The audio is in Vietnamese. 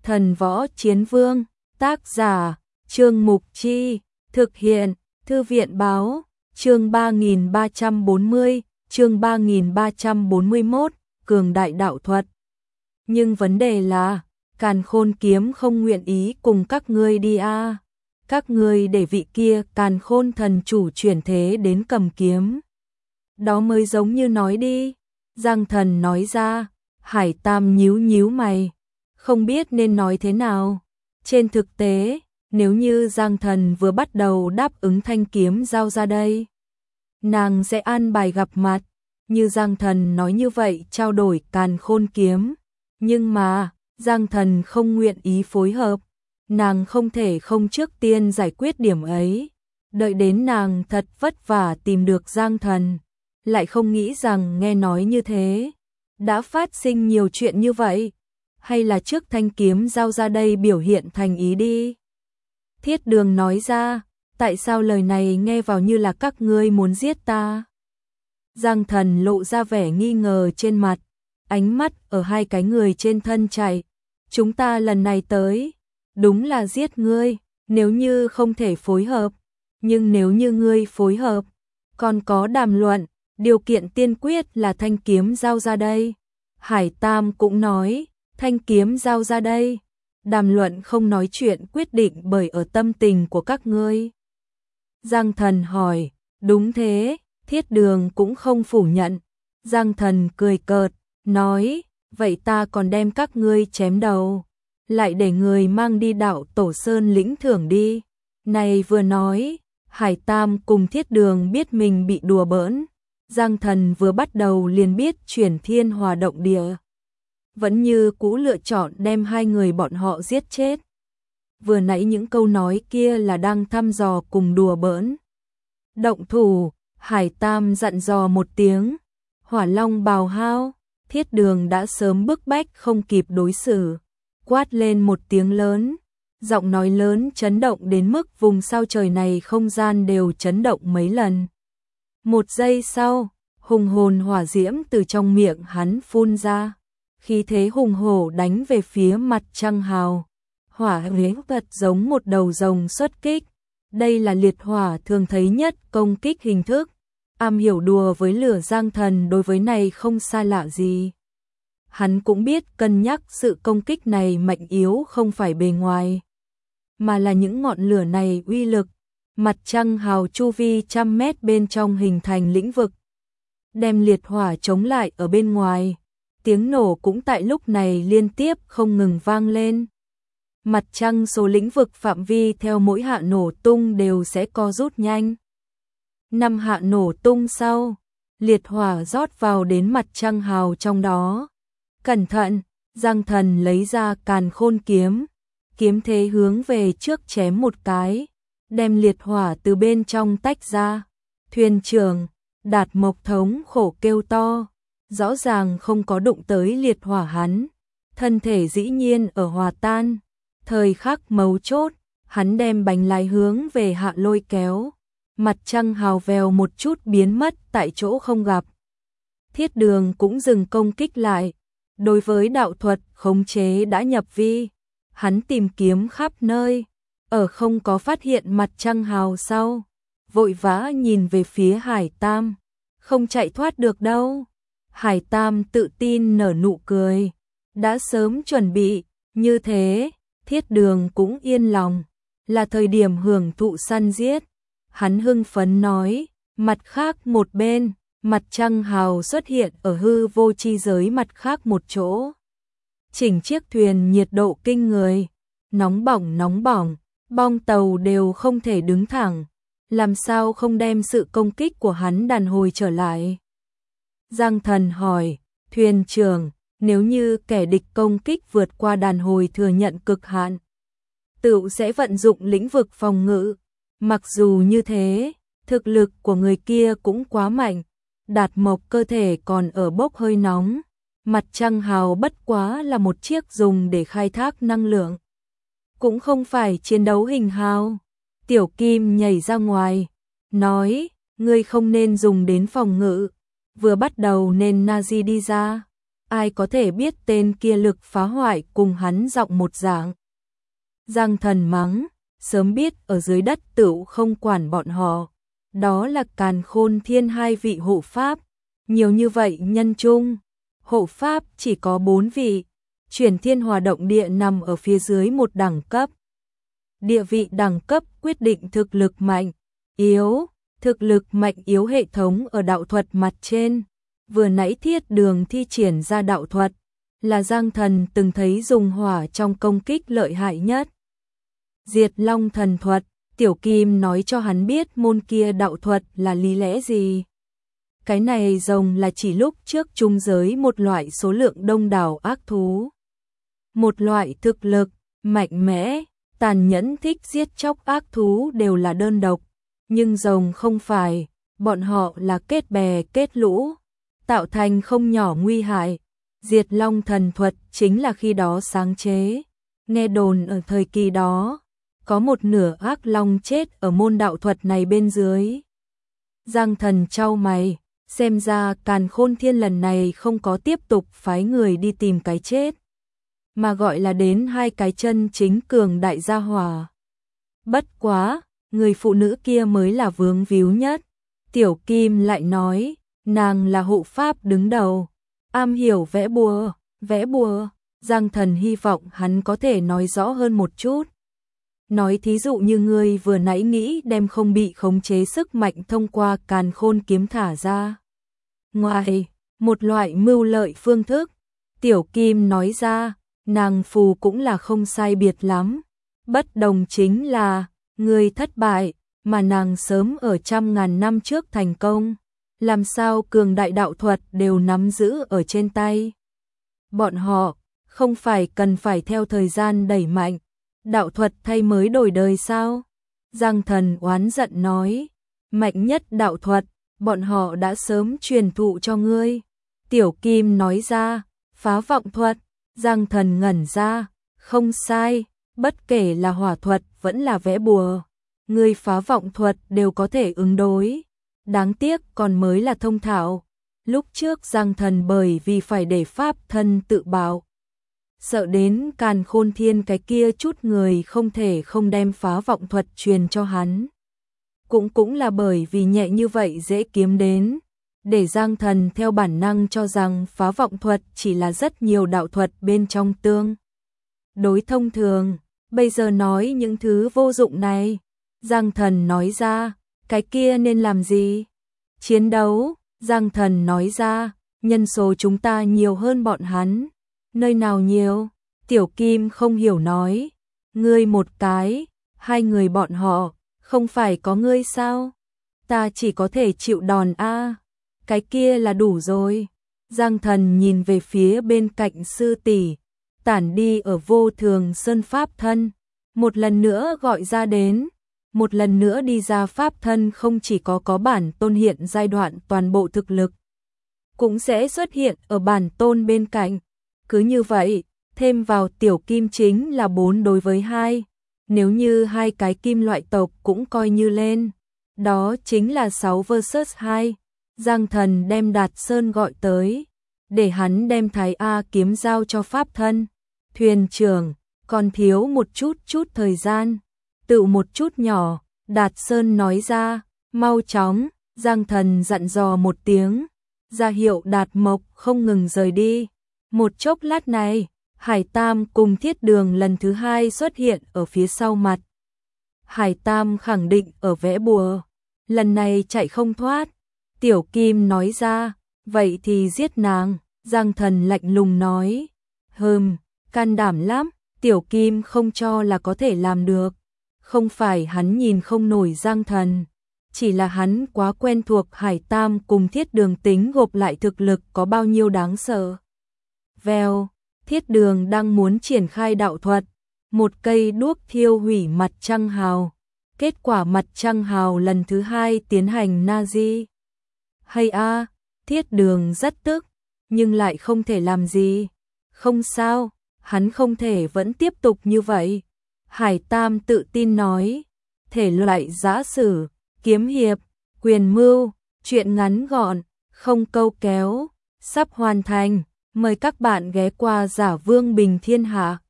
Thần Võ Chiến Vương, tác giả, Trương Mục Chi, thực hiện, Thư viện Báo, chương 3340, chương 3341, cường đại đạo thuật. Nhưng vấn đề là, Càn Khôn kiếm không nguyện ý cùng các ngươi đi a. Các ngươi để vị kia Càn Khôn thần chủ chuyển thế đến cầm kiếm. Đó mới giống như nói đi. Giang Thần nói ra. Hải Tam nhíu nhíu mày, không biết nên nói thế nào. Trên thực tế, nếu như Giang Thần vừa bắt đầu đáp ứng thanh kiếm giao ra đây, nàng sẽ an bài gặp mặt, như Giang Thần nói như vậy trao đổi Càn Khôn kiếm. Nhưng mà, Giang Thần không nguyện ý phối hợp, nàng không thể không trước tiên giải quyết điểm ấy. Đợi đến nàng thật vất vả tìm được Giang Thần, lại không nghĩ rằng nghe nói như thế đã phát sinh nhiều chuyện như vậy, hay là trước thanh kiếm giao ra đây biểu hiện thành ý đi. Thiết Đường nói ra, tại sao lời này nghe vào như là các ngươi muốn giết ta? Giang Thần lộ ra vẻ nghi ngờ trên mặt, ánh mắt ở hai cái người trên thân chạy. Chúng ta lần này tới, đúng là giết ngươi, nếu như không thể phối hợp, nhưng nếu như ngươi phối hợp, còn có đàm luận. Điều kiện tiên quyết là thanh kiếm giao ra đây. Hải Tam cũng nói, thanh kiếm giao ra đây. Đàm luận không nói chuyện quyết định bởi ở tâm tình của các ngươi. Giang Thần hỏi, đúng thế, Thiết Đường cũng không phủ nhận. Giang Thần cười cợt, nói, vậy ta còn đem các ngươi chém đầu, lại để người mang đi đạo Tổ Sơn lĩnh thưởng đi. Này vừa nói, Hải Tam cùng Thiết Đường biết mình bị đùa bỡn. Giang Thần vừa bắt đầu liền biết chuyển thiên hòa động địa, vẫn như cũ lựa chọn đem hai người bọn họ giết chết. Vừa nãy những câu nói kia là đang thăm dò cùng đùa bỡn. Động thủ, Hải Tam dặn dò một tiếng. Hỏa Long bào hao, Thiết Đường đã sớm bức bách không kịp đối xử, quát lên một tiếng lớn. Giọng nói lớn chấn động đến mức vùng sao trời này không gian đều chấn động mấy lần. Một giây sau, hùng hồn hỏa diễm từ trong miệng hắn phun ra, khí thế hùng hổ đánh về phía mặt trăng hào. Hỏa huyễn vật giống một đầu rồng xuất kích. Đây là liệt hỏa thường thấy nhất công kích hình thức. Am hiểu đùa với lửa Giang Thần đối với này không xa lạ gì. Hắn cũng biết cân nhắc sự công kích này mạnh yếu không phải bề ngoài, mà là những ngọn lửa này uy lực. Mặt trăng hào chu vi 100 mét bên trong hình thành lĩnh vực, đem liệt hỏa chống lại ở bên ngoài. Tiếng nổ cũng tại lúc này liên tiếp không ngừng vang lên. Mặt trăng số lĩnh vực phạm vi theo mỗi hạ nổ tung đều sẽ co rút nhanh. 5 hạ nổ tung sau, liệt hỏa rót vào đến mặt trăng hào trong đó. Cẩn thận, Giang Thần lấy ra Càn Khôn kiếm, kiếm thế hướng về trước chém một cái, đem liệt hỏa từ bên trong tách ra. Thuyền trưởng, Đạt Mộc thống khổ kêu to, rõ ràng không có đụng tới liệt hỏa hắn, thân thể dĩ nhiên ở hòa tan. Thời khắc mấu chốt, hắn đem bánh lái hướng về hạ lôi kéo, mặt trăng hào vèo một chút biến mất tại chỗ không gặp. Thiết Đường cũng dừng công kích lại, đối với đạo thuật khống chế đã nhập vi, hắn tìm kiếm khắp nơi. Ở không có phát hiện mặt trăng hào sau, vội vã nhìn về phía Hải Tam, không chạy thoát được đâu. Hải Tam tự tin nở nụ cười, đã sớm chuẩn bị, như thế, Thiết Đường cũng yên lòng, là thời điểm hưởng thụ săn giết. Hắn hưng phấn nói, mặt khác một bên, mặt trăng hào xuất hiện ở hư vô chi giới mặt khác một chỗ. Chỉnh chiếc thuyền nhiệt độ kinh người, nóng bỏng. Bong tàu đều không thể đứng thẳng, làm sao không đem sự công kích của hắn đàn hồi trở lại. Giang Thần hỏi, thuyền trưởng, nếu như kẻ địch công kích vượt qua đàn hồi thừa nhận cực hạn, tựu sẽ vận dụng lĩnh vực phòng ngự. Mặc dù như thế, thực lực của người kia cũng quá mạnh. Đạt Mộc cơ thể còn ở bốc hơi nóng, mặt trăng hào bất quá là một chiếc dùng để khai thác năng lượng, cũng không phải chiến đấu hình hào. Tiểu Kim nhảy ra ngoài, nói, ngươi không nên dùng đến phòng ngự, vừa bắt đầu nên Nazi đi ra. ai có thể biết tên kia lực phá hoại cùng hắn giọng một dạng. Giang Thần mắng, sớm biết ở dưới đất tựu không quản bọn họ. Đó là Càn Khôn Thiên hai vị hộ pháp, nhiều như vậy nhân chung, hộ pháp chỉ có 4 vị, Chuyển Thiên Hòa Động Địa nằm ở phía dưới một đẳng cấp. Địa vị đẳng cấp quyết định thực lực mạnh, yếu, thực lực mạnh yếu hệ thống ở đạo thuật mặt trên. Vừa nãy Thiết Đường thi triển ra đạo thuật, là Giang Thần từng thấy dùng hỏa trong công kích lợi hại nhất. Diệt Long thần thuật, Tiểu Kim nói cho hắn biết môn kia đạo thuật là lý lẽ gì. Cái này rồng là chỉ lúc trước trung giới một loại số lượng đông đảo ác thú. Một loại thực lực, mạnh mẽ, tàn nhẫn thích giết chóc ác thú đều là đơn độc. Nhưng rồng không phải, bọn họ là kết bè kết lũ, tạo thành không nhỏ nguy hại. Diệt Long thần thuật chính là khi đó sáng chế. Nghe đồn ở thời kỳ đó, có một nửa ác long chết ở môn đạo thuật này bên dưới. Giang Thần chau mày, xem ra Càn Khôn Thiên lần này không có tiếp tục phái người đi tìm cái chết, mà gọi là đến 2 cái chân chính cường đại gia hỏa. Bất quá, người phụ nữ kia mới là vướng víu nhất. Tiểu Kim lại nói, nàng là hộ pháp đứng đầu, am hiểu vẽ bùa, vẽ bùa. Giang Thần hy vọng hắn có thể nói rõ hơn một chút. Nói thí dụ như ngươi vừa nãy nghĩ đem không bị khống chế sức mạnh thông qua Càn Khôn kiếm thả ra. Ngoài, một loại mưu lợi phương thức, Tiểu Kim nói ra, nàng phù cũng là không sai biệt lắm. Bất đồng chính là, ngươi thất bại, mà nàng sớm ở trăm ngàn năm trước thành công. Làm sao cường đại đạo thuật đều nắm giữ ở trên tay. Bọn họ, không phải cần phải theo thời gian đẩy mạnh, đạo thuật thay mới đổi đời sao? Giang Thần oán giận nói, mạnh nhất đạo thuật, bọn họ đã sớm truyền thụ cho ngươi. Tiểu Kim nói ra, phá vọng thuật. Giang Thần ngẩn ra, không sai, bất kể là hỏa thuật vẫn là vẽ bùa, ngươi phá vọng thuật đều có thể ứng đối. Đáng tiếc còn mới là thông thạo. Lúc trước Giang Thần bởi vì phải để pháp thân tự bảo, sợ đến Càn Khôn Thiên cái kia chút người không thể không đem phá vọng thuật truyền cho hắn. Cũng là bởi vì nhẹ như vậy dễ kiếm đến, để Giang Thần theo bản năng cho rằng phá vọng thuật chỉ là rất nhiều đạo thuật bên trong tương đối thông thường. Bây giờ nói những thứ vô dụng này, Giang Thần nói ra, cái kia nên làm gì? Chiến đấu. Giang Thần nói ra, nhân số chúng ta nhiều hơn bọn hắn. Nơi nào nhiều? Tiểu Kim không hiểu nói, ngươi một cái, 2 người bọn họ, không phải có ngươi sao? Ta chỉ có thể chịu đòn a. Cái kia là đủ rồi. Giang Thần nhìn về phía bên cạnh sư tỷ, tản đi ở Vô Thường Sơn pháp thân, một lần nữa gọi ra đến. Một lần nữa đi ra pháp thân không chỉ có bản tôn hiện giai đoạn toàn bộ thực lực, cũng sẽ xuất hiện ở bản tôn bên cạnh. Cứ như vậy, thêm vào Tiểu Kim chính là 4 đối với 2. Nếu như 2 cái kim loại tộc cũng coi như lên, đó chính là 6 versus 2. Giang Thần đem Đạt Sơn gọi tới, để hắn đem Thái A kiếm giao cho pháp thân. Thuyền trưởng, còn thiếu một chút thời gian. Tự một chút nhỏ, Đạt Sơn nói ra, mau chóng. Giang Thần dặn dò một tiếng, ra hiệu Đạt Mộc không ngừng rời đi. Một chốc lát này, Hải Tam cùng Thiết Đường lần thứ 2 xuất hiện ở phía sau mặt. Hải Tam khẳng định ở vẽ bùa, lần này chạy không thoát. Tiểu Kim nói ra, vậy thì giết nàng. Giang Thần lạnh lùng nói, can đảm lắm. Tiểu Kim không cho là có thể làm được. Không phải hắn nhìn không nổi Giang Thần, chỉ là hắn quá quen thuộc Hải Tam cùng Thiết Đường tính gộp lại thực lực có bao nhiêu đáng sợ. Vèo, Thiết Đường đang muốn triển khai đạo thuật, một cây đuốc thiêu hủy mặt trăng hào. Kết quả mặt trăng hào lần thứ 2 tiến hành Nazi. Hay a, Thiết Đường rất tức, nhưng lại không thể làm gì. Không sao, hắn không thể vẫn tiếp tục như vậy. Hải Tam tự tin nói, thể loại giã sử, kiếm hiệp, quyền mưu, chuyện ngắn gọn, không câu kéo, sắp hoàn thành. Mời các bạn ghé qua Giả Vương Bình Thiên Hạ.